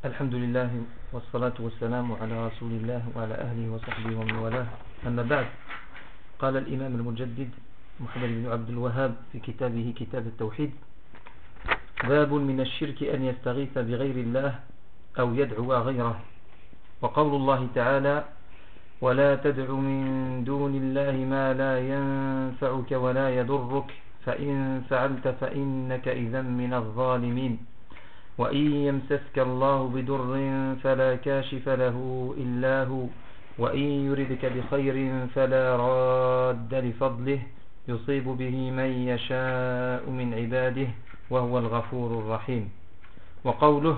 الحمد لله والصلاة والسلام على رسول الله وعلى أهله وصحبه ومن والاه. أما بعد، قال الإمام المجدد محمد بن عبد الوهاب في كتابه كتاب التوحيد: باب من الشرك أن يستغيث بغير الله أو يدعو غيره. وقول الله تعالى: ولا تدع من دون الله ما لا ينفعك ولا يضرك فإن فعلت فإنك إذا من الظالمين. وإن يمسسك الله بضر فلا كاشف له إلا هو وإن يردك بخير فلا راد لفضله يصيب به من يشاء من عباده وهو الغفور الرحيم. وقوله: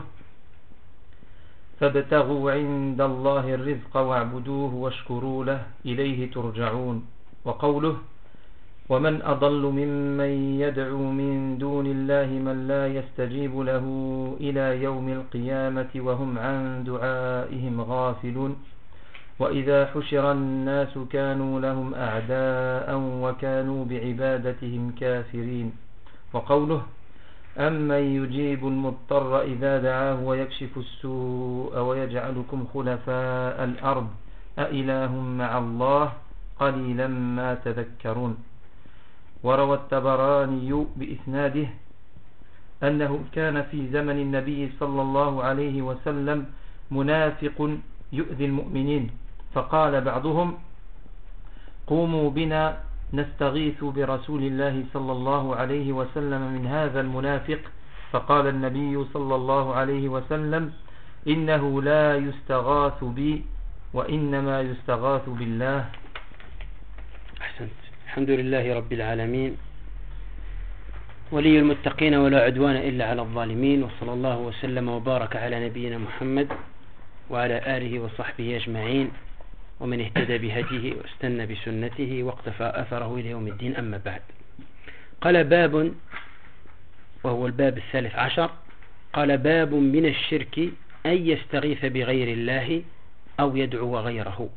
فابتغوا عند الله الرزق واعبدوه واشكروا له إليه ترجعون. وقوله: ومن أضل ممن يدعو من دون الله من لا يستجيب له إلى يوم القيامة وهم عن دعائهم غافلون. وإذا حشر الناس كانوا لهم أعداء وكانوا بعبادتهم كافرين. وقوله: أمن يجيب المضطر إذا دعاه ويكشف السوء ويجعلكم خلفاء الأرض أإله مع الله قليلا ما تذكرون. وروى الطبراني بإسناده أنه كان في زمن النبي صلى الله عليه وسلم منافق يؤذي المؤمنين، فقال بعضهم: قوموا بنا نستغيث برسول الله صلى الله عليه وسلم من هذا المنافق. فقال النبي صلى الله عليه وسلم: إنه لا يستغاث بي وإنما يستغاث بالله. أحسنت. الحمد لله رب العالمين، ولي المتقين ولا عدوان إلا على الظالمين، وصلى الله وسلم وبارك على نبينا محمد وعلى آله وصحبه أجمعين ومن اهتدى بهديه واستنى بسنته واقتفى أثره إلى يوم الدين. أما بعد، قال باب، وهو الباب 13، قال: باب من الشرك أن يستغيث بغير الله أو يدعو غيره.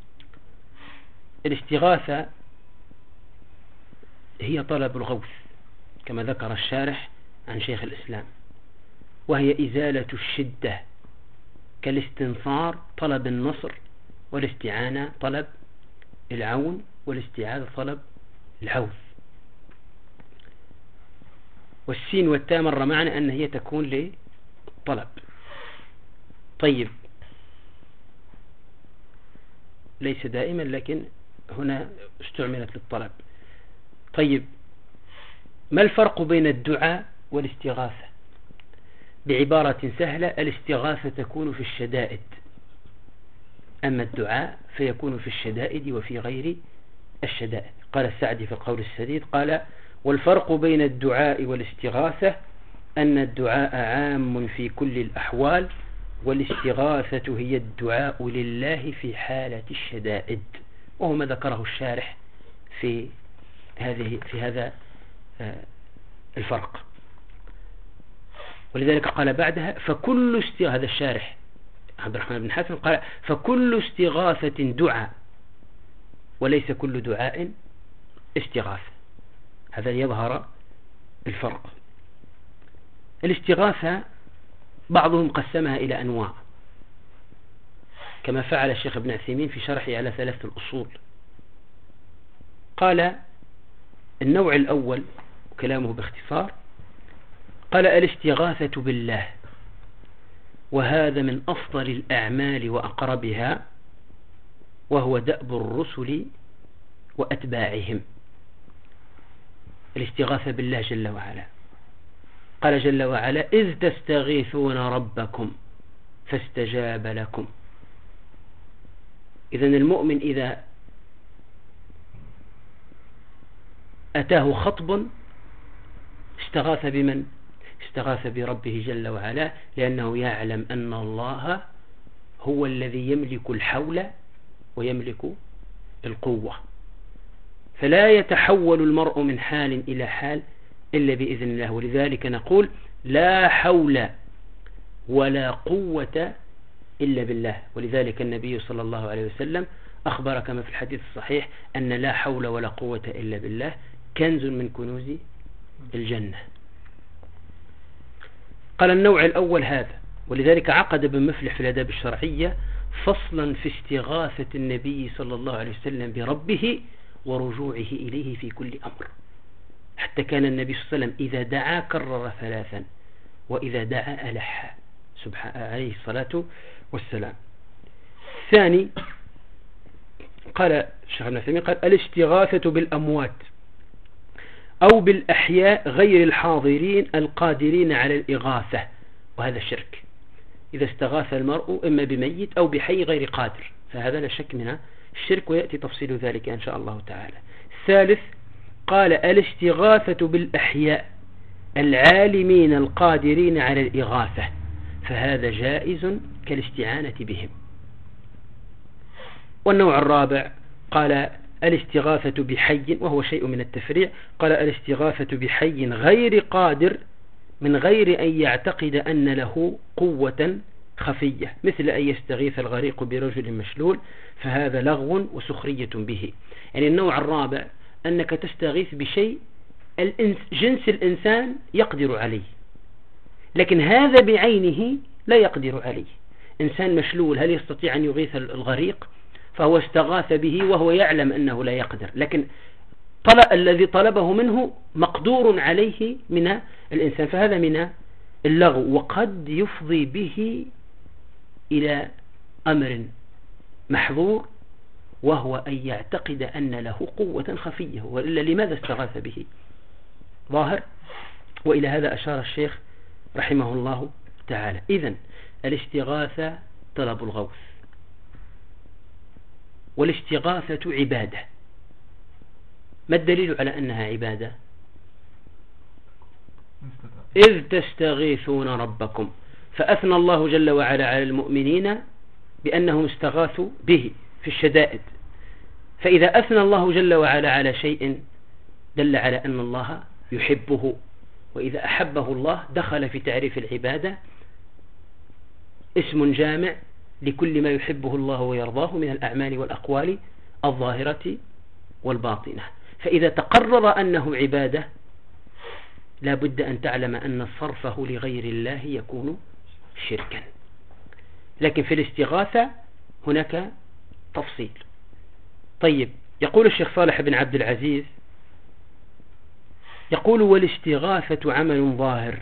الاستغاثة هي طلب الغوث كما ذكر الشارح عن شيخ الإسلام، وهي إزالة الشدة كالاستنصار طلب النصر، والاستعانة طلب العون، والاستعاذة طلب العوذ. والسين والتاء مر معنا أن هي تكون للطلب. طيب، ليس دائما لكن هنا استعملت للطلب. طيب، ما الفرق بين الدعاء والاستغاثة؟ بعبارة سهلة: الاستغاثة تكون في الشدائد، أما الدعاء فيكون في الشدائد وفي غير الشدائد. قال السعدي في القول السديد، قال: والفرق بين الدعاء والاستغاثة أن الدعاء عام في كل الأحوال، والاستغاثة هي الدعاء لله في حالة الشدائد. وهو ما ذكره الشارح في هذا الفرق. ولذلك قال بعدها: فكل هذا الشارح عبد الرحمن بن حاتم قال: فكل استغاثة دعاء وليس كل دعاء استغاثة. هذا يظهر الفرق. الاستغاثة بعضهم قسمها إلى أنواع، كما فعل الشيخ ابن عثيمين في شرحه على 3 الأصول. قال: النوع الأول، كلامه باختصار، قال: الاستغاثة بالله، وهذا من أفضل الأعمال وأقربها، وهو دأب الرسل وأتباعهم. الاستغاثة بالله جل وعلا. قال جل وعلا: إذ تستغيثون ربكم فاستجاب لكم. إذن المؤمن إذا أتاه خطب استغاث بمن؟ استغاث بربه جل وعلا، لأنه يعلم أن الله هو الذي يملك الحول ويملك القوة، فلا يتحول المرء من حال إلى حال إلا بإذن الله. ولذلك نقول: لا حول ولا قوة إلا بالله. ولذلك النبي صلى الله عليه وسلم أخبر كما في الحديث الصحيح أن لا حول ولا قوة إلا بالله كنز من كنوز الجنة. قال: النوع الأول هذا، ولذلك عقد ابن مفلح في الآداب الشرعية فصلا في استغاثة النبي صلى الله عليه وسلم بربه ورجوعه إليه في كل أمر، حتى كان النبي صلى الله عليه وسلم إذا دعا كرر 3 وإذا دعا ألح عليه الصلاة والسلام. ثاني قال الشيخ ابن عثيمين قال الاستغاثة بالأموات أو بالأحياء غير الحاضرين القادرين على الإغاثة، وهذا شرك. إذا استغاث المرء إما بميت أو بحي غير قادر فهذا لا شك منه الشرك، ويأتي تفصيل ذلك إن شاء الله تعالى. ثالث قال الاستغاثة بالأحياء العالمين القادرين على الإغاثة، فهذا جائز كالاستعانة بهم. والنوع الرابع قال الاستغاثة بحي، وهو شيء من التفريع، قال الاستغاثة بحي غير قادر من غير أن يعتقد أن له قوة خفية، مثل أن يستغيث الغريق برجل مشلول، فهذا لغو وسخرية به. يعني النوع الرابع أنك تستغيث بشيء جنس الإنسان يقدر عليه، لكن هذا بعينه لا يقدر عليه. إنسان مشلول هل يستطيع أن يغيث الغريق؟ فهو استغاث به وهو يعلم أنه لا يقدر، لكن الذي طلبه منه مقدور عليه من الإنسان، فهذا من اللغو، وقد يفضي به إلى أمر محظور، وهو أن يعتقد أن له قوة خفية، وإلا لماذا استغاث به؟ ظاهر. وإلى هذا أشار الشيخ رحمه الله تعالى. إذن الاستغاثة طلب الغوث، والاستغاثة عبادة. ما الدليل على أنها عبادة؟ إذ تستغيثون ربكم، فأثنى الله جل وعلا على المؤمنين بأنهم استغاثوا به في الشدائد. فإذا أثنى الله جل وعلا على شيء دل على أن الله يحبه، وإذا أحبه الله دخل في تعريف العبادة اسم جامع لكل ما يحبه الله ويرضاه من الأعمال والأقوال الظاهرة والباطنة. فإذا تقرر أنه عبادة لا بد أن تعلم أن صرفه لغير الله يكون شركا. لكن في الاستغاثة هناك تفصيل. طيب، يقول الشيخ صالح بن عبد العزيز يقول والاستغاثة عمل ظاهر.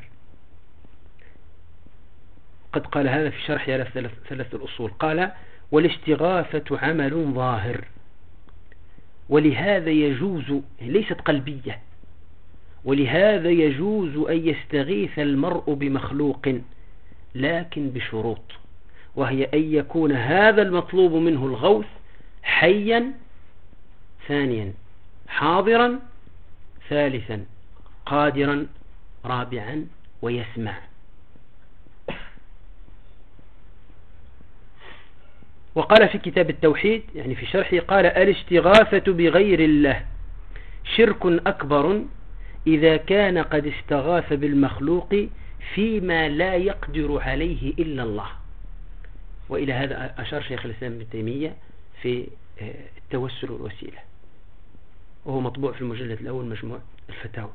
قد قال هذا في شرح على 3 الأصول، قال والاستغاثة عمل ظاهر، ولهذا يجوز، ليست قلبية، ولهذا يجوز أن يستغيث المرء بمخلوق لكن بشروط، وهي أن يكون هذا المطلوب منه الغوث حيا، ثانيا حاضرا، ثالثا قادرا، رابعا ويسمع. وقال في كتاب التوحيد يعني في شرحه قال الاستغاثة بغير الله شرك أكبر إذا كان قد استغاث بالمخلوق فيما لا يقدر عليه إلا الله. وإلى هذا أشار شيخ الإسلام ابن تيمية في التوسل والوسيلة، وهو مطبوع في المجلد الأول مجموع الفتاوى.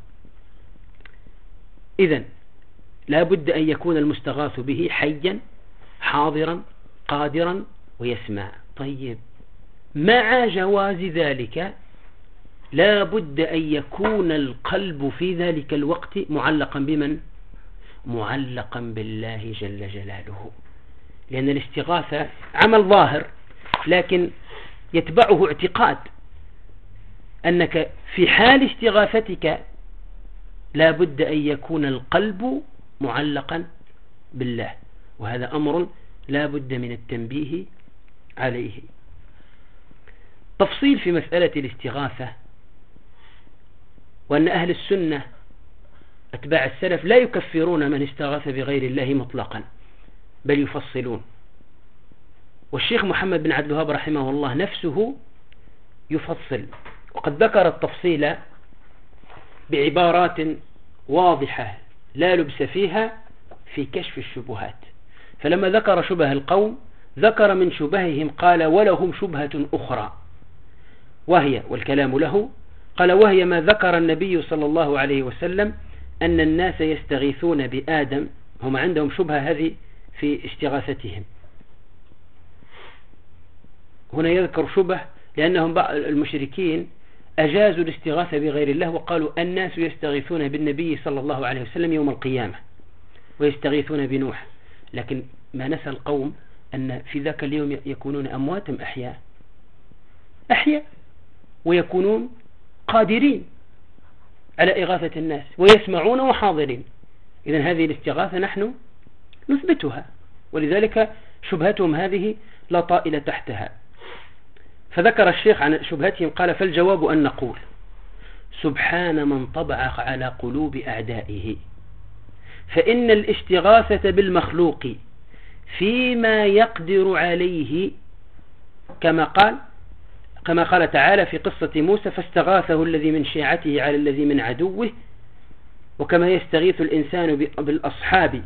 إذن لا بد أن يكون المستغاث به حيا حاضرا قادرا ويسمع. طيب، مع جواز ذلك لا بد أن يكون القلب في ذلك الوقت معلقا بمن؟ معلقا بالله جل جلاله، لأن الاستغاثة عمل ظاهر لكن يتبعه اعتقاد أنك في حال استغاثتك لا بد أن يكون القلب معلقا بالله، وهذا أمر لا بد من التنبيه عليه. تفصيل في مسألة الاستغاثة، وأن أهل السنة أتباع السلف لا يكفرون من استغاث بغير الله مطلقا، بل يفصلون. والشيخ محمد بن عبد الوهاب رحمه الله نفسه يفصل، وقد ذكر التفصيل بعبارات واضحة لا لبس فيها في كشف الشبهات. فلما ذكر شبه القوم ذكر من شبههم قال ولهم شبهة أخرى، وهي والكلام له قال وهي ما ذكر النبي صلى الله عليه وسلم أن الناس يستغيثون بآدم. هم عندهم شبهة هذه في استغاثتهم. هنا يذكر شبه لأنهم بعض المشركين أجازوا الاستغاثة بغير الله وقالوا الناس يستغيثون بالنبي صلى الله عليه وسلم يوم القيامة ويستغيثون بنوح، لكن ما نسى القوم أن في ذاك اليوم يكونون أمواتهم أحياء ويكونون قادرين على إغاثة الناس ويسمعون وحاضرين. إذن هذه الاستغاثة نحن نثبتها، ولذلك شبهتهم هذه لا طائل تحتها. فذكر الشيخ عن شبهتهم قال: فالجواب أن نقول سبحان من طبع على قلوب أعدائه، فإن الاستغاثة بالمخلوق فيما يقدر عليه كما قال تعالى في قصة موسى: فاستغاثه الذي من شيعته على الذي من عدوه، وكما يستغيث الإنسان بالأصحاب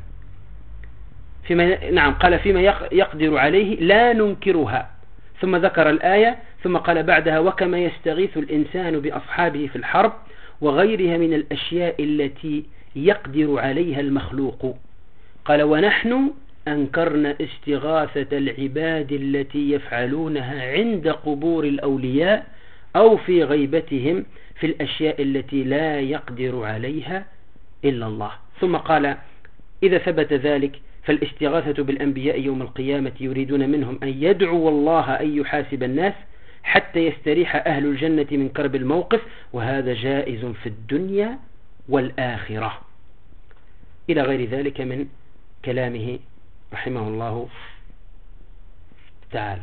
قال فيما يقدر عليه لا ننكرها، ثم ذكر الآية ثم قال بعدها: وكما يستغيث الإنسان بأصحابه في الحرب وغيرها من الأشياء التي يقدر عليها المخلوق. قال: ونحن أنكرنا استغاثة العباد التي يفعلونها عند قبور الأولياء أو في غيبتهم في الأشياء التي لا يقدر عليها إلا الله. ثم قال: إذا ثبت ذلك فالاستغاثة بالأنبياء يوم القيامة يريدون منهم أن يدعوا الله أن يحاسب الناس حتى يستريح أهل الجنة من كرب الموقف، وهذا جائز في الدنيا والآخرة، إلى غير ذلك من كلامه رحمه الله تعالى.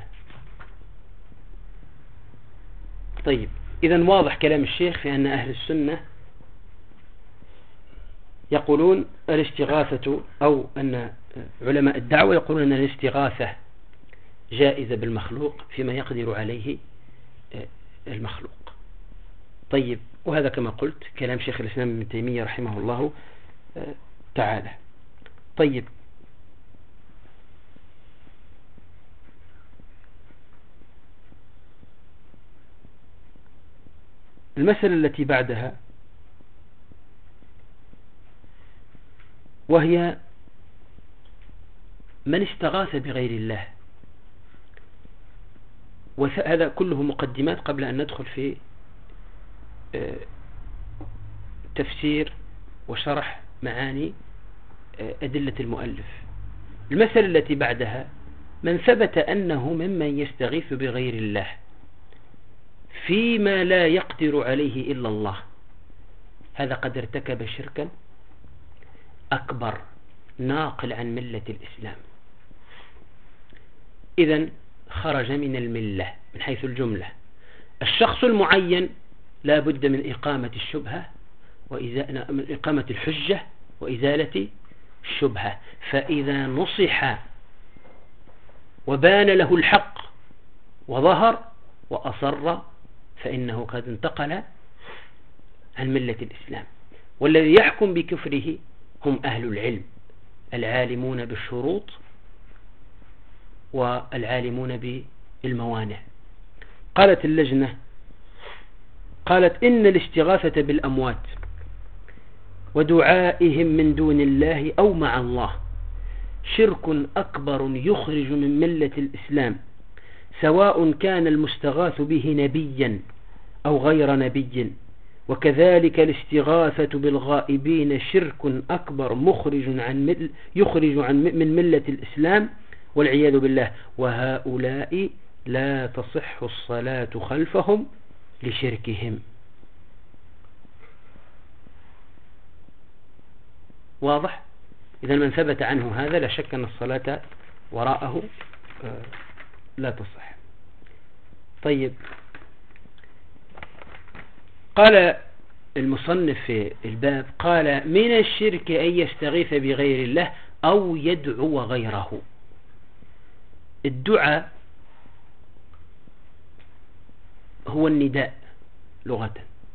طيب، إذن واضح كلام الشيخ في أن أهل السنة يقولون الاستغاثة، أو أن علماء الدعوة يقولون أن الاستغاثة جائزة بالمخلوق فيما يقدر عليه المخلوق. طيب، وهذا كما قلت كلام شيخ الإسلام ابن تيمية رحمه الله تعالى. طيب، المسألة التي بعدها وهي من استغاث بغير الله، وهذا كله مقدمات قبل أن ندخل في تفسير وشرح معاني أدلة المؤلف. المسألة التي بعدها: من ثبت أنه ممن يستغيث بغير الله فيما لا يقدر عليه إلا الله، هذا قد ارتكب شركا أكبر ناقل عن ملة الإسلام. إذن خرج من الملة من حيث الجملة. الشخص المعين لا بد من إقامة الشبهة من إقامة الحجة وإزالة الشبهة، فإذا نصح وبان له الحق وظهر وأصر فإنه قد انتقل عن ملة الإسلام. والذي يحكم بكفره هم أهل العلم العالمون بالشروط والعالمون بالموانع. قالت اللجنة قالت: إن الاستغاثة بالأموات ودعائهم من دون الله أو مع الله شرك أكبر يخرج من ملة الإسلام، سواء كان المستغاث به نبيا أو غير نبي. وكذلك الاستغاثة بالغائبين شرك أكبر يخرج من ملة الإسلام والعياذ بالله، وهؤلاء لا تصح الصلاة خلفهم لشركهم. واضح؟ إذا من ثبت عنه هذا لا شك أن الصلاة وراءه لا تصح. طيب، قال المصنف في الباب: قال: من الشرك أن يستغيث بغير الله أو يدعو غيره. الدعاء هو النداء لغة،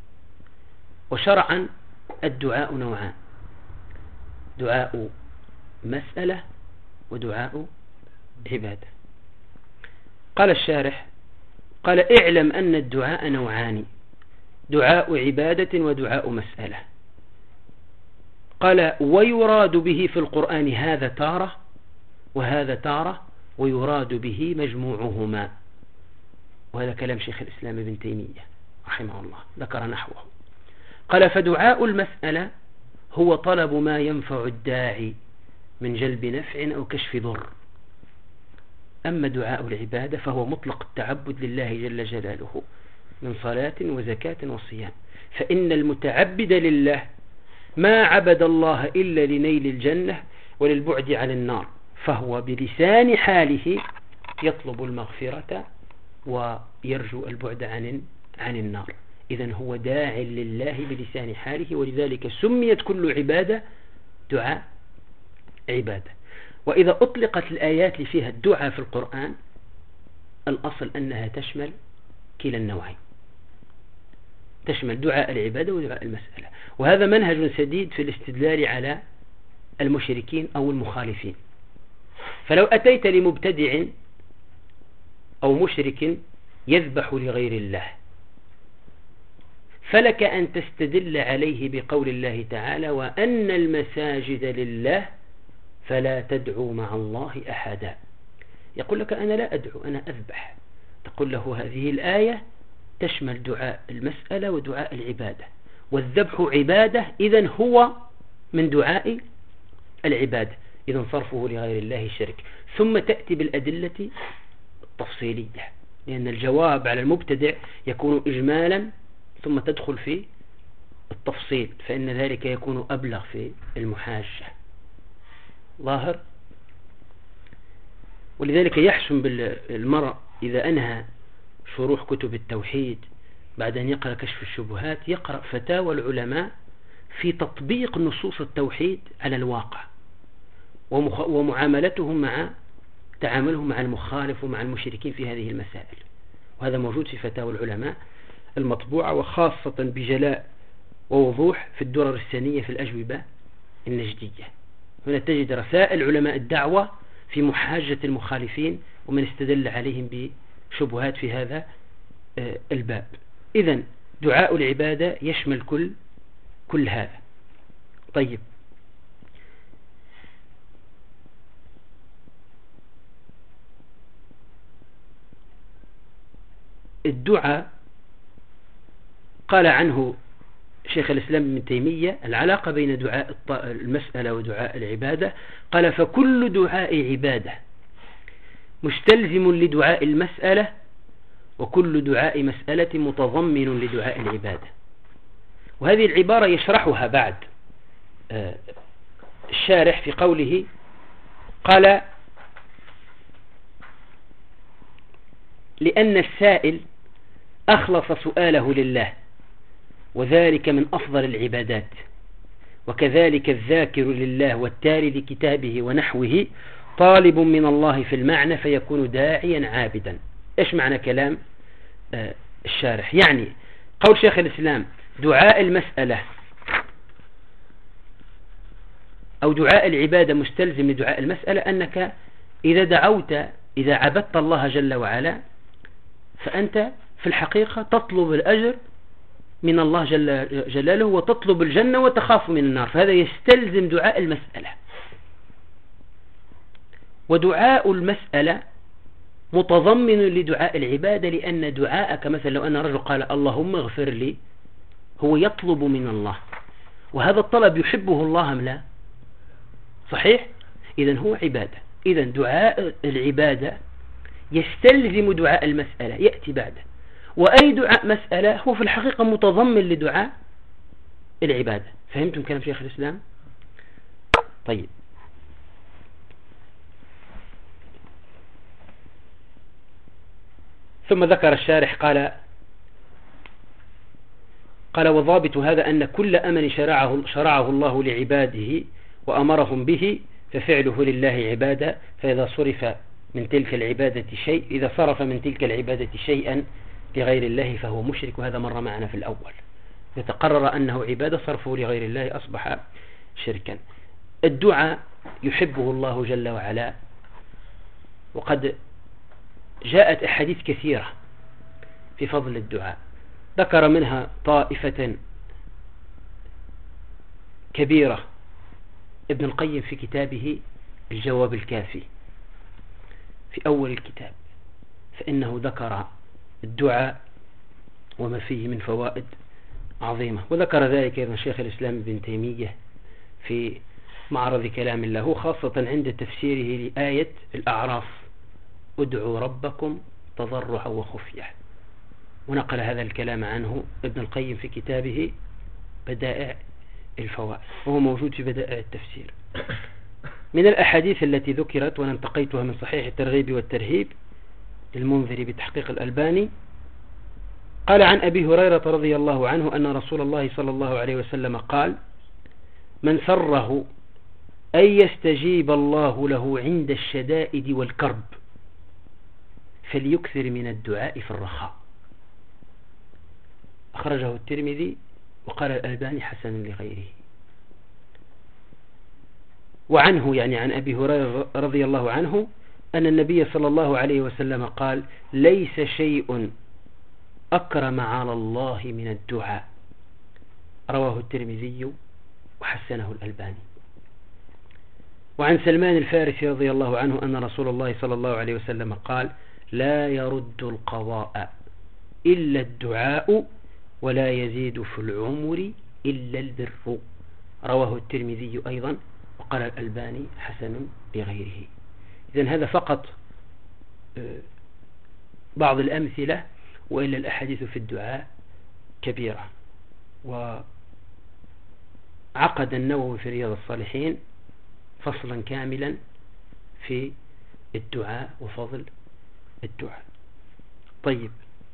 وشرعا الدعاء نوعان: دعاء مسألة ودعاء عبادة. قال الشارح: قال: اعلم أن الدعاء نوعان: دعاء عبادة ودعاء مسألة. قال: ويراد به في القرآن هذا تارة وهذا تارة ويراد به مجموعهما. وهذا كلام شيخ الإسلام ابن تيمية رحمه الله ذكر نحوه. قال فدعاء المسألة هو طلب ما ينفع الداعي من جلب نفع أو كشف ضر. أما دعاء العبادة فهو مطلق التعبد لله جل جلاله من صلاة وزكاة وصيام، فإن المتعبد لله ما عبد الله إلا لنيل الجنة وللبعد عن النار، فهو بلسان حاله يطلب المغفرة ويرجو البعد عن النار. إذن هو داع لله بلسان حاله، ولذلك سميت كل عبادة دعاء عبادة. وإذا أطلقت الآيات اللي فيها الدعاء في القرآن الأصل أنها تشمل كلا النوعين، تشمل دعاء العبادة ودعاء المسألة. وهذا منهج سديد في الاستدلال على المشركين أو المخالفين. فلو أتيت لمبتدع أو مشرك يذبح لغير الله فلك أن تستدل عليه بقول الله تعالى وأن المساجد لله فلا تدعوا مع الله أحدا. يقول لك أنا لا أدعو، أنا أذبح. تقول له هذه الآية تشمل دعاء المسألة ودعاء العبادة، والذبح عبادة، إذن هو من دعاء العبادة، إذن صرفه لغير الله شرك. ثم تأتي بالأدلة التفصيلية، لأن الجواب على المبتدع يكون إجمالا ثم تدخل في التفصيل، فإن ذلك يكون أبلغ في المحاجة ظاهر. ولذلك يحسن بالمرء إذا أنهى شروح كتب التوحيد بعد أن يقرأ كشف الشبهات يقرأ فتاوى العلماء في تطبيق نصوص التوحيد على الواقع ومعاملتهم مع تعاملهم مع المخالف ومع المشركين في هذه المسائل. وهذا موجود في فتاوى العلماء المطبوعة، وخاصة بجلاء ووضوح في الدرر السنية في الأجوبة النجدية. هنا تجد رسائل علماء الدعوة في محاجة المخالفين ومن استدل عليهم بشبهات في هذا الباب. إذن دعاء العبادة يشمل كل هذا. طيب، الدعاء قال عنه شيخ الإسلام ابن تيمية العلاقة بين دعاء المسألة ودعاء العبادة. قال فكل دعاء عبادة مستلزم لدعاء المسألة، وكل دعاء مسألة متضمن لدعاء العبادة. وهذه العبارة يشرحها بعد الشارح في قوله قال لأن السائل أخلص سؤاله لله، وذلك من أفضل العبادات، وكذلك الذاكر لله والتالي لكتابه ونحوه طالب من الله في المعنى فيكون داعيا عابدا. إيش معنى كلام الشارح؟ يعني قول شيخ الإسلام دعاء المسألة أو دعاء العبادة مستلزم لدعاء المسألة، أنك إذا دعوت إذا عبدت الله جل وعلا فأنت في الحقيقة تطلب الأجر من الله جل جلاله وتطلب الجنة وتخاف من النار، فهذا يستلزم دعاء المسألة. ودعاء المسألة متضمن لدعاء العبادة، لأن دعاءك مثلا لو أن رجل قال اللهم اغفر لي، هو يطلب من الله، وهذا الطلب يحبه الله أم لا؟ صحيح؟ إذن هو عبادة. إذن دعاء العبادة يستلزم دعاء المسألة يأتي بعده، وأي دعاء مسألة هو في الحقيقة متضمن لدعاء العبادة. فهمتم كلام شيخ الإسلام؟ طيب، ثم ذكر الشارح قال وضابط هذا أن كل أمر شرعه الله لعباده وأمرهم به ففعله لله عبادة، فإذا صرف من تلك العبادة شيء إذا صرف من تلك العبادة شيئا لغير الله فهو مشرك، وهذا مر معنا في الأول. يتقرر أنه عبادة صرفه لغير الله أصبح شركا. الدعاء يحبه الله جل وعلا، وقد جاءت أحاديث كثيرة في فضل الدعاء، ذكر منها طائفة كبيرة ابن القيم في كتابه الجواب الكافي، في أول الكتاب، فإنه ذكر الدعاء وما فيه من فوائد عظيمة، وذكر ذلك أيضا شيخ الإسلام ابن تيمية في معرض كلام الله، خاصة عند تفسيره لآية الأعراف: ادعوا ربكم تضرعا وخفية، ونقل هذا الكلام عنه ابن القيم في كتابه بدائع الفوائد، وهو موجود في بدائع التفسير. من الأحاديث التي ذكرت وأنا انتقيتها من صحيح الترغيب والترهيب للمنذر بتحقيق الألباني، قال عن أبي هريرة رضي الله عنه أن رسول الله صلى الله عليه وسلم قال: من سره أن يستجيب الله له عند الشدائد والكرب فليكثر من الدعاء في الرخاء. أخرجه الترمذي وقال الألباني حسن لغيره. وعنه يعني عن أبي هريرة رضي الله عنه أن النبي صلى الله عليه وسلم قال: ليس شيء أكرم على الله من الدعاء. رواه الترمذي وحسنه الألباني. وعن سلمان الفارسي رضي الله عنه أن رسول الله صلى الله عليه وسلم قال: لا يرد القضاء إلا الدعاء ولا يزيد في العمر إلا البر. رواه الترمذي أيضا وقال الألباني حسن لغيره. إذن هذا فقط بعض الأمثلة، وإلا الأحاديث في الدعاء كبيرة. وعقد النووي في رياض الصالحين فصلا كاملا في الدعاء وفضل الدعاء. طيب،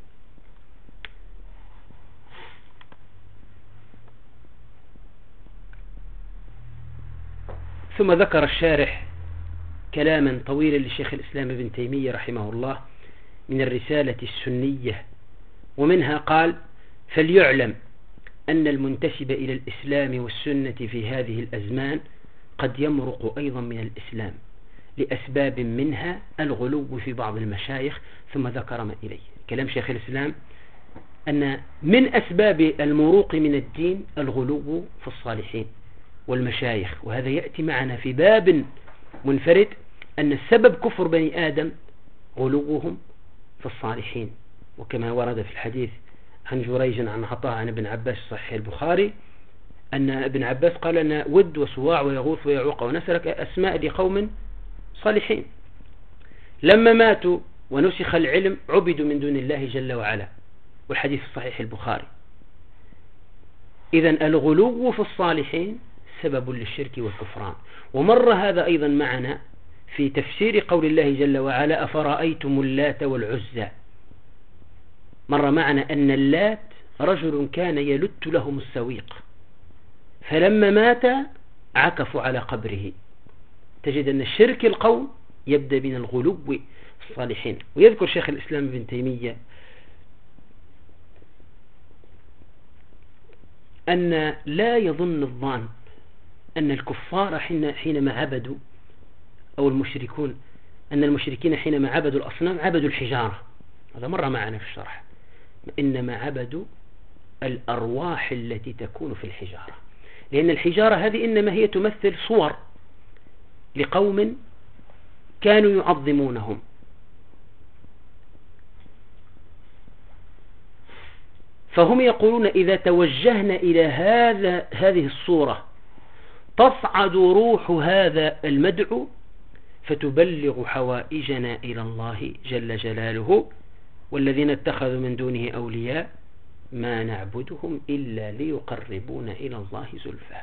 ثم ذكر الشارح كلاما طويلا لشيخ الإسلام ابن تيمية رحمه الله من الرسالة السنية، ومنها قال: فليعلم أن المنتسب إلى الإسلام والسنة في هذه الأزمان قد يمرق أيضا من الإسلام لأسباب منها الغلو في بعض المشايخ. ثم ذكر ما إليه كلام شيخ الإسلام أن من أسباب المروق من الدين الغلو في الصالحين والمشايخ، وهذا يأتي معنا في باب منفرد أن السبب كفر بني آدم غلوهم في الصالحين، وكما ورد في الحديث عن جريج عن عطاء عن ابن عباس صحيح البخاري أن ابن عباس قال أن ود وسواع ويغوث ويعوق ونسرك أسماء لقوم صالحين لما ماتوا ونسخ العلم عبدوا من دون الله جل وعلا، والحديث صحيح البخاري. إذن الغلو في الصالحين سبب للشرك والكفران. ومر هذا أيضا معنا في تفسير قول الله جل وعلا: أفرأيتم اللات والعزى. مر معنا أن اللات رجل كان يلت لهم السويق، فلما مات عكفوا على قبره. تجد أن الشرك القوم يبدأ من الغلو في الصالحين. ويذكر شيخ الإسلام ابن تيمية أن لا يظن الظان أن الكفار حينما عبدوا، أو المشركون، أن المشركين حينما عبدوا الأصنام عبدوا الحجارة. هذا مر معنا في الشرح. إنما عبدوا الأرواح التي تكون في الحجارة، لأن الحجارة هذه إنما هي تمثل صور لقوم كانوا يعظمونهم. فهم يقولون: إذا توجهنا إلى هذه الصورة تصعد روح هذا المدعو فتبلغ حوائجنا إلى الله جل جلاله، والذين اتخذوا من دونه أولياء ما نعبدهم إلا ليقربونا إلى الله زلفى.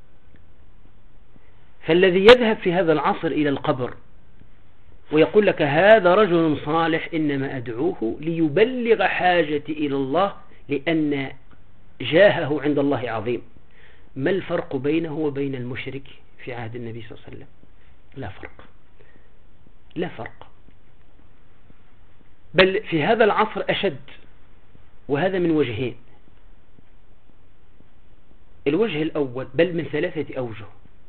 فالذي يذهب في هذا العصر إلى القبر ويقول لك هذا رجل صالح إنما أدعوه ليبلغ حاجتي إلى الله لأن جاهه عند الله عظيم، ما الفرق بينه وبين المشرك في عهد النبي صلى الله عليه وسلم؟ لا فرق، بل في هذا العصر أشد، وهذا من وجهين. الوجه الأول، بل من 3 أوجه.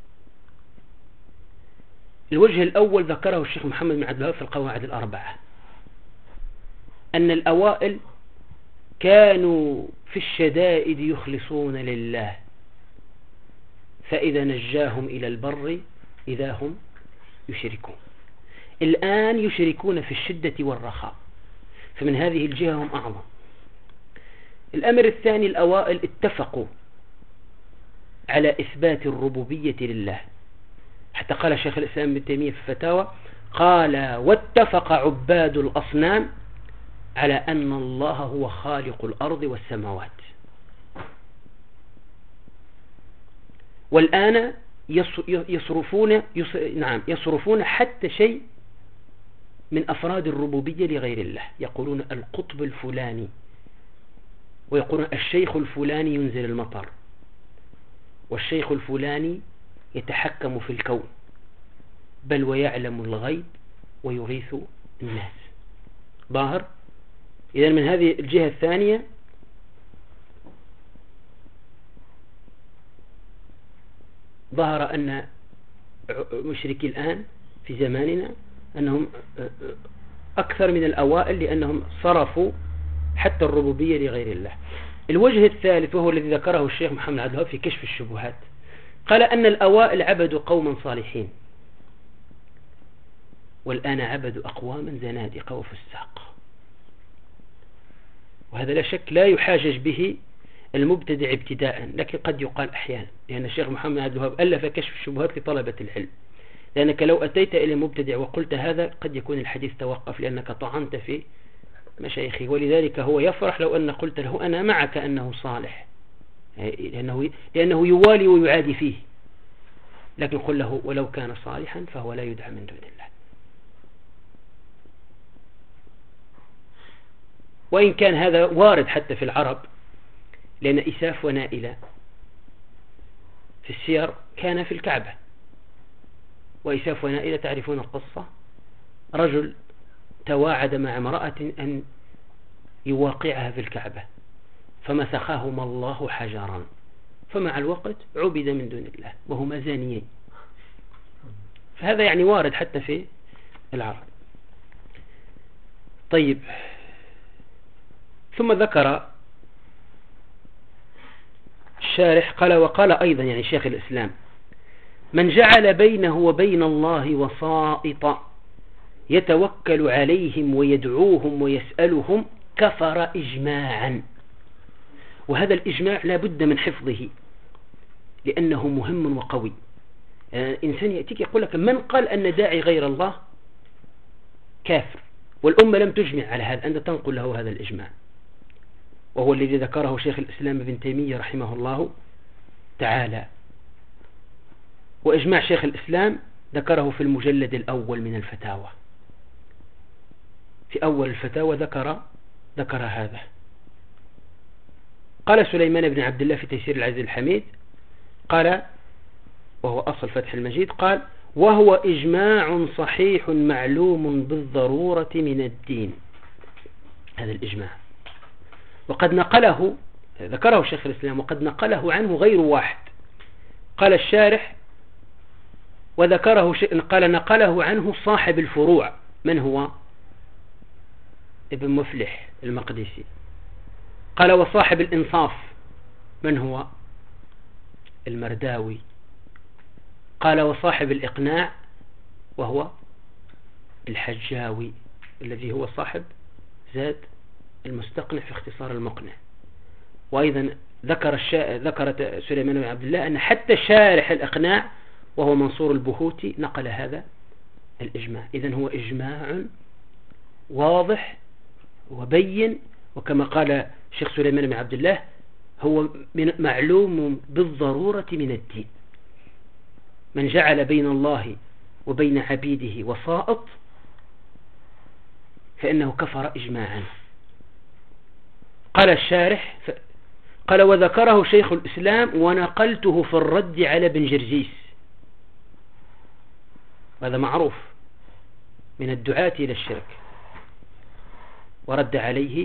الوجه الأول ذكره الشيخ محمد بن عبد الوهاب في القواعد الأربعة، أن الأوائل كانوا في الشدائد يخلصون لله، فإذا نجاهم إلى البر إذا هم يشركون. الآن يشركون في الشدة والرخاء، فمن هذه الجهة هم أعظم. الأمر الثاني، الأوائل اتفقوا على إثبات الربوبية لله، حتى قال شيخ الإسلام ابن تيمية في الفتاوى، قال: واتفق عباد الأصنام على أن الله هو خالق الأرض والسماوات. والآن يصرفون حتى شيء من أفراد الربوبية لغير الله، يقولون القطب الفلاني، ويقولون الشيخ الفلاني ينزل المطر، والشيخ الفلاني يتحكم في الكون، بل ويعلم الغيب ويغيث الناس. ظاهر. إذن من هذه الجهة الثانية ظهر أن مشركي الآن في زماننا أنهم أكثر من الأوائل، لأنهم صرفوا حتى الربوبية لغير الله. الوجه الثالث وهو الذي ذكره الشيخ محمد عبد الوهاب في كشف الشبهات، قال أن الأوائل عبدوا قوما صالحين، والآن عبدوا أقواما زنادقة وفساق. وهذا لا شك لا يحاجج به المبتدع ابتداء، لكن قد يقال أحيانا، لأن الشيخ محمد عبد الوهاب ألف كشف الشبهات لطلبة العلم. لأنك لو أتيت إلى المبتدع وقلت هذا قد يكون الحديث توقف، لأنك طعنت في مشايخه، ولذلك هو يفرح لو أن قلت له أنا معك أنه صالح، لأنه يوالي ويعادي فيه، لكن قل له ولو كان صالحا فهو لا يدعى من دون الله. وإن كان هذا وارد حتى في العرب، لأن إساف ونائلة في السير كان في الكعبة. وإساف ونائلة تعرفون القصة، رجل تواعد مع امرأة أن يواقعها في الكعبة، فمسخهما الله حجرا، فمع الوقت عبد من دون الله وهما زانيين. فهذا يعني وارد حتى في العرب. طيب، ثم ذكر الشارح قال: وقال أيضا يعني شيخ الإسلام: من جعل بينه وبين الله وسائط يتوكل عليهم ويدعوهم ويسألهم كفر إجماعا. وهذا الإجماع لا بد من حفظه، لأنه مهم وقوي. إنسان يأتيك يقول لك من قال أن داعي غير الله كافر، والأمة لم تجمع على هذا، أنت تنقل له هذا الإجماع، وهو الذي ذكره شيخ الإسلام ابن تيمية رحمه الله تعالى. وإجماع شيخ الإسلام ذكره في المجلد الأول من الفتاوى، في أول الفتاوى ذكر هذا. قال سليمان بن عبد الله في تيسير العزيز الحميد، قال وهو أصل فتح المجيد، قال: وهو إجماع صحيح معلوم بالضرورة من الدين. هذا الإجماع وقد نقله، ذكره شيخ الإسلام، وقد نقله عنه غير واحد. قال الشارح: وذكره قال نقله عنه صاحب الفروع. من هو؟ ابن مفلح المقدسي. قال: وصاحب الإنصاف. من هو؟ المرداوي. قال: وصاحب الإقناع، وهو الحجاوي الذي هو صاحب زاد المستقنع في اختصار المقنع. وأيضا ذكر سليمان بن عبد الله أن حتى شارح الإقناع وهو منصور البهوتي نقل هذا الإجماع. إذن هو إجماع واضح وبين، وكما قال شيخ سليمان بن عبد الله هو معلوم بالضرورة من الدين. من جعل بين الله وبين عبيده وسائط فإنه كفر إجماعا. قال الشارح: قال: وذكره شيخ الإسلام ونقلته في الرد على ابن جرجيس. هذا معروف من الدعاة إلى الشرك، ورد عليه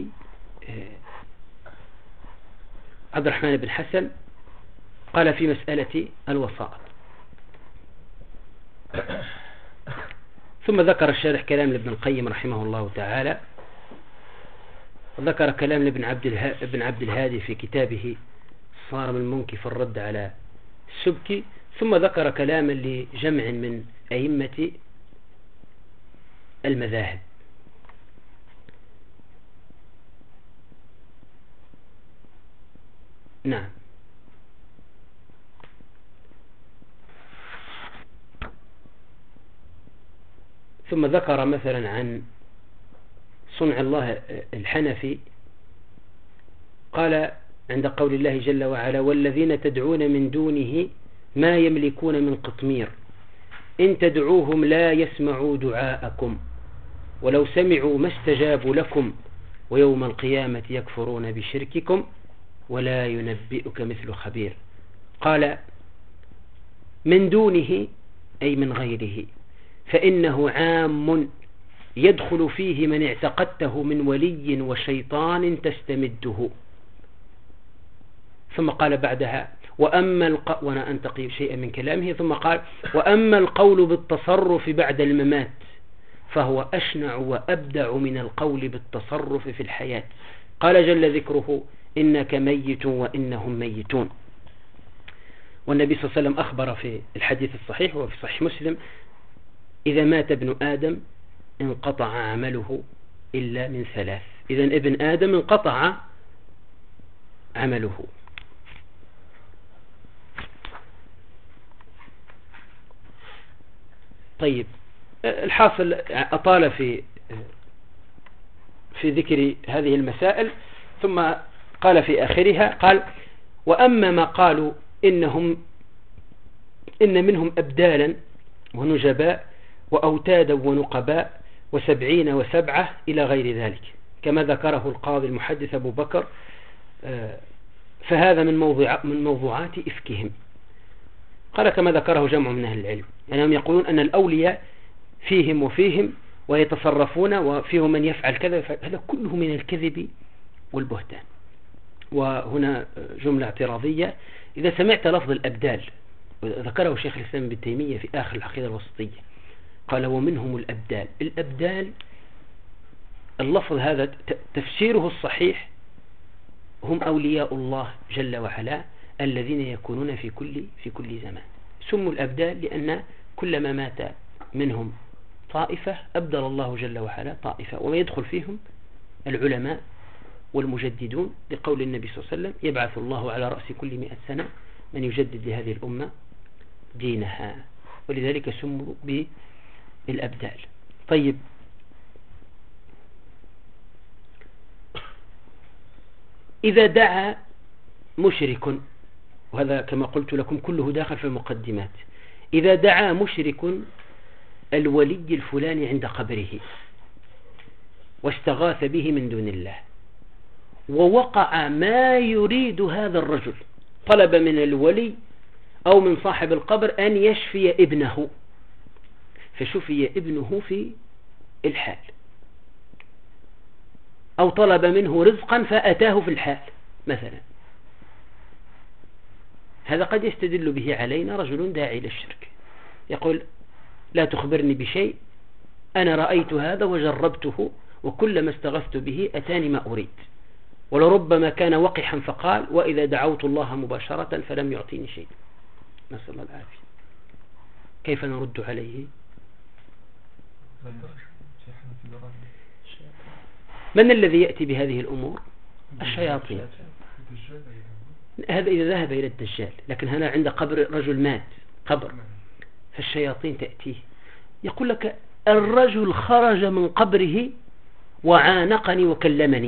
عبد الرحمن بن حسن، قال في مسألة الوسائط. ثم ذكر الشارح كلام لابن القيم رحمه الله تعالى، وذكر كلام لابن عبد الهادي في كتابه صارم المنكي في الرد على السبكي. ثم ذكر كلاما لجمع من أئمة المذاهب. نعم. ثم ذكر مثلا عن صنع الله الحنفي، قال عند قول الله جل وعلا: والذين تدعون من دونه ما يملكون من قطمير إن تدعوهم لا يسمعوا دعاءكم ولو سمعوا ما استجابوا لكم ويوم القيامة يكفرون بشرككم ولا ينبئك مثل خبير. قال من دونه أي من غيره، فإنه عام يدخل فيه من اعتقدته من ولي وشيطان تستمده. ثم قال بعدها: وأنا أنتقي شيئا من كلامه، ثم قال: وأما القول بالتصرف بعد الممات فهو أشنع وأبدع من القول بالتصرف في الحياة. قال جل ذكره: إنك ميت وإنهم ميتون. والنبي صلى الله عليه وسلم أخبر في الحديث الصحيح وفي صحيح مسلم: إذا مات ابن آدم انقطع عمله إلا من ثلاث. إذن ابن آدم انقطع عمله. طيب، الحاصل أطال في ذكر هذه المسائل، ثم قال في آخرها: قال: وأما ما قالوا إن منهم أبدالا ونجباء وأوتادا ونقباء وسبعين وسبعة إلى غير ذلك، كما ذكره القاضي المحدث أبو بكر، فهذا من موضوعات إفكهم. قال كما ذكره جمع من أهل العلم، يعني هم يقولون أن الأولياء فيهم وفيهم ويتصرفون وفيهم من يفعل كذا، هذا كله من الكذب والبهتان. وهنا جملة اعتراضية: إذا سمعت لفظ الأبدال، ذكره شيخ الإسلام ابن تيمية في آخر العقيدة الوسطية، قال: ومنهم الأبدال. الأبدال اللفظ هذا تفسيره الصحيح هم أولياء الله جل وعلا الذين يكونون في كل زمان. سموا الأبدال لأن كلما مات منهم طائفة أبدل الله جل وعلا طائفة، وما يدخل فيهم العلماء والمجددون، لقول النبي صلى الله عليه وسلم: يبعث الله على رأس كل 100 سنة من يجدد لهذه الأمة دينها. ولذلك سموا بالأبدال. طيب، إذا دعا مشرك، وهذا كما قلت لكم كله داخل في المقدمات، إذا دعا مشرك الولي الفلاني عند قبره واستغاث به من دون الله، ووقع ما يريد هذا الرجل، طلب من الولي أو من صاحب القبر أن يشفي ابنه، فشفي ابنه في الحال، أو طلب منه رزقا فأتاه في الحال مثلا، هذا قد يستدل به علينا رجل داعي للشرك، يقول: لا تخبرني بشيء، أنا رأيت هذا وجربته وكلما استغثت به أتاني ما أريد، ولربما كان وقحا فقال: وإذا دعوت الله مباشرة فلم يعطيني شيء. نسأل الله العافية. كيف نرد عليه؟ من الذي يأتي بهذه الأمور؟ الشياطين. هذا إذا ذهب إلى الدجال، لكن هنا عند قبر رجل مات، قبر، فالشياطين تأتيه، يقول لك: الرجل خرج من قبره وعانقني وكلمني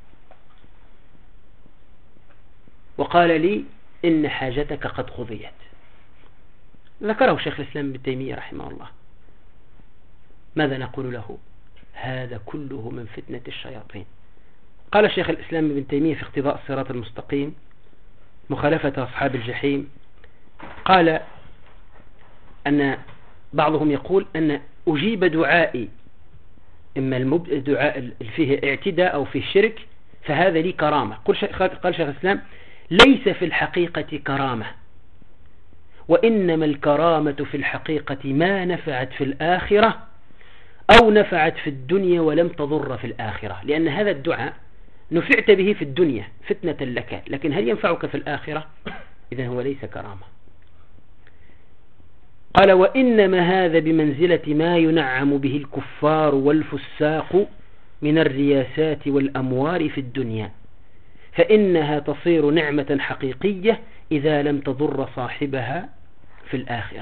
وقال لي إن حاجتك قد قضيت. ذكره شيخ الإسلام ابن تيمية رحمه الله. ماذا نقول له؟ هذا كله من فتنة الشياطين. قال شيخ الإسلام ابن تيمية في اقتضاء الصراط المستقيم: مخالفة أصحاب الجحيم، قال أن بعضهم يقول أن أجيب دعائي، إما الدعاء فيه اعتداء أو فيه شرك، فهذا لي كرامة. قال شيخ الإسلام: ليس في الحقيقة كرامة، وإنما الكرامة في الحقيقة ما نفعت في الآخرة أو نفعت في الدنيا ولم تضر في الآخرة، لأن هذا الدعاء نفعت به في الدنيا فتنة لك، لكن هل ينفعك في الآخرة؟ إذن هو ليس كرامة. قال وإنما هذا بمنزلة ما ينعم به الكفار والفساق من الرياسات والأموال في الدنيا، فإنها تصير نعمة حقيقية إذا لم تضر صاحبها في الآخرة.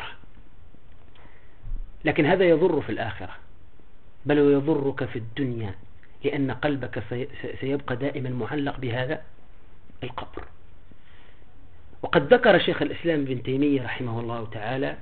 لكن هذا يضر في الآخرة، بل ويضرك في الدنيا، لأن قلبك سيبقى دائما معلق بهذا القبر. وقد ذكر شيخ الإسلام ابن تيمية رحمه الله تعالى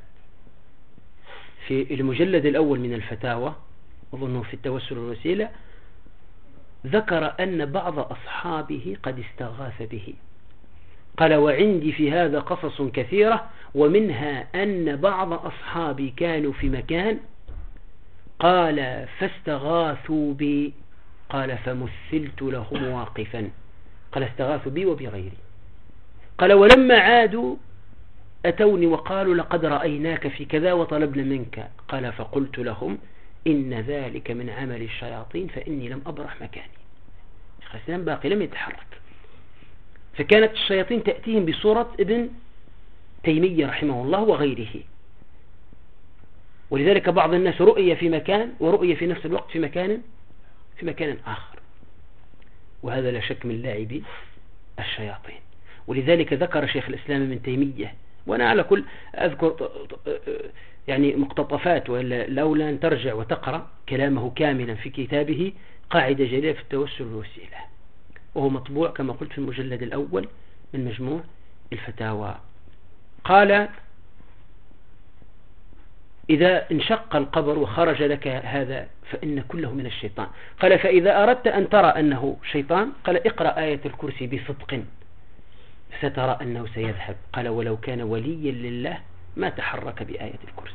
في المجلد الأول من الفتاوى، أظنه في التوسل والوسيلة، ذكر أن بعض أصحابه قد استغاث به. قال وعندي في هذا قصص كثيرة، ومنها أن بعض أصحابي كانوا في مكان، قال فاستغاثوا بي، قال فمثلت لهم واقفا، قال استغاثوا بي وبغيري. قال ولما عادوا أتوني وقالوا لقد رأيناك في كذا وطلبنا منك، قال فقلت لهم إن ذلك من عمل الشياطين فإني لم أبرح مكاني. شيخ الإسلام باقي لم يتحرك، فكانت الشياطين تأتيهم بصورة ابن تيمية رحمه الله وغيره. ولذلك بعض الناس رؤية في مكان ورؤية في نفس الوقت في مكان آخر، وهذا لا شك من لاعب الشياطين. ولذلك ذكر شيخ الإسلام ابن تيمية، وأنا على كل أذكر يعني مقتطفات، لولا أن ترجع وتقرأ كلامه كاملا في كتابه قاعدة جليلة في التوسل والوسيلة، وهو مطبوع كما قلت في المجلد الأول من مجموع الفتاوى. قال إذا انشق القبر وخرج لك هذا فإن كله من الشيطان. قال فإذا أردت أن ترى أنه شيطان، قال اقرأ آية الكرسي بصدق سترى أنه سيذهب. قال ولو كان وليا لله ما تحرك بآية الكرسي.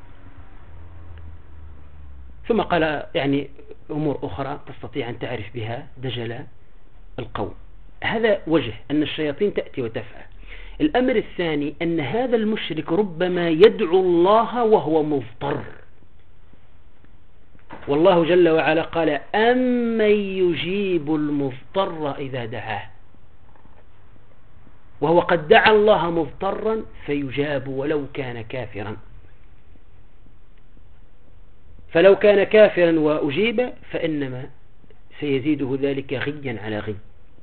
ثم قال يعني أمور أخرى تستطيع أن تعرف بها دجل القوم. هذا وجه أن الشياطين تأتي وتفعل. الأمر الثاني أن هذا المشرك ربما يدعو الله وهو مضطر، والله جل وعلا قال أمن يجيب المضطر إذا دعاه، وهو قد دعا الله مضطرا فيجاب ولو كان كافرا. فلو كان كافرا وأجيب فإنما سيزيده ذلك غيا على غي،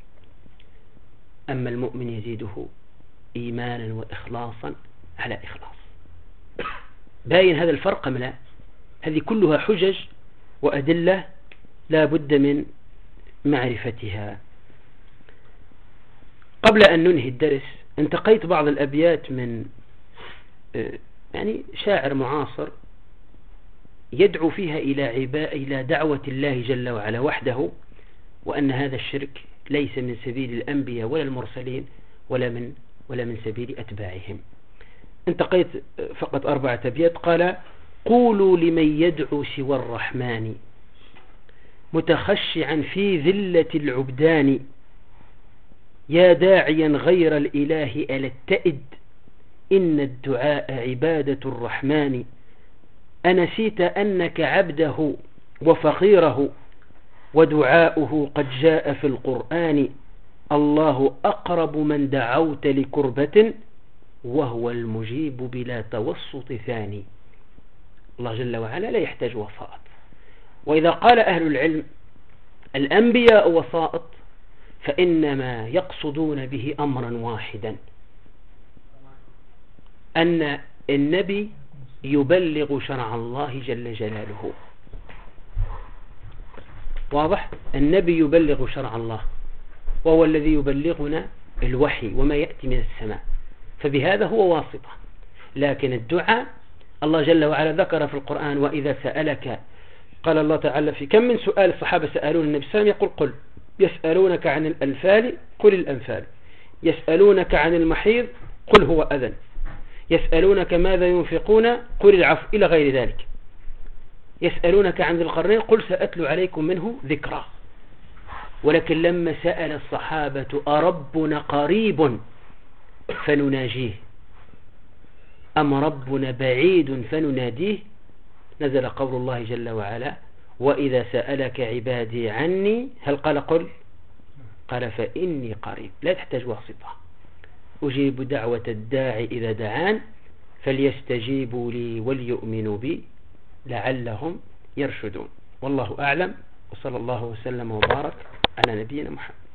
أما المؤمن يزيده إيمانا وإخلاصا على إخلاص. باين هذا الفرق أم لا؟ هذه كلها حجج وأدلة لا بد من معرفتها. قبل أن ننهي الدرس انتقيت بعض الأبيات من يعني شاعر معاصر يدعو فيها إلى دعوة الله جل وعلا وحده، وأن هذا الشرك ليس من سبيل الأنبياء ولا المرسلين ولا من سبيل أتباعهم. انتقيت فقط 4 أبيات. قال قولوا لمن يدعو سوى الرحمن متخشعا في ذلة العبدان، يا داعيا غير الإله ألا اتئد، إن الدعاء عبادة الرحمن. أنسيت أنك عبده وفقيره، ودعاؤه قد جاء في القرآن، الله أقرب من دعوت لكربة، وهو المجيب بلا توسط ثاني. الله جل وعلا لا يحتاج وسائط. وإذا قال أهل العلم الأنبياء وسائط فإنما يقصدون به أمرا واحدا، أن النبي يبلغ شرع الله جل جلاله. واضح؟ النبي يبلغ شرع الله، وهو الذي يبلغنا الوحي وما يأتي من السماء، فبهذا هو واسطة. لكن الدعاء الله جل وعلا ذكر في القرآن وإذا سألك، قال الله تعالى في كم من سؤال الصحابة سألون النبي صلى الله عليه وسلم يقول قل، يسألونك عن الأنفال قل الأنفال، يسألونك عن المحيض قل هو أذن، يسألونك ماذا ينفقون قل العفو، إلى غير ذلك. يسألونك عن ذي القرنين قل سأتلو عليكم منه ذكرى. ولكن لما سأل الصحابة أربنا قريب فنناجيه أم ربنا بعيد فنناديه، نزل قول الله جل وعلا وإذا سألك عبادي عني، هل قال قل؟ قال فإني قريب، لا تحتاج واسطة. أجيب دعوة الداعي إذا دعان فليستجيبوا لي وليؤمنوا بي لعلهم يرشدون. والله أعلم، وصلى الله وسلم وبارك على نبينا محمد.